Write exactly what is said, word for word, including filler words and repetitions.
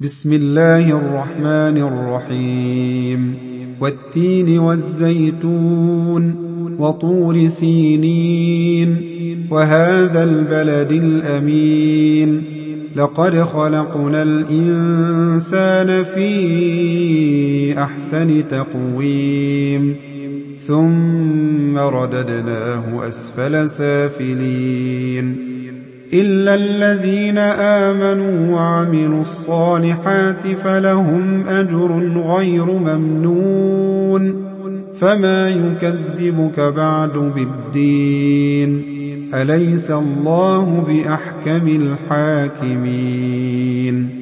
بسم الله الرحمن الرحيم والتين والزيتون وطور سينين وهذا البلد الأمين لقد خلقنا الإنسان في أحسن تقويم ثم رددناه أسفل سافلين إلا الذين آمنوا وعملوا الصالحات فلهم أجر غير ممنون فما يكذبك بعد بالدين أليس الله بأحكم الحاكمين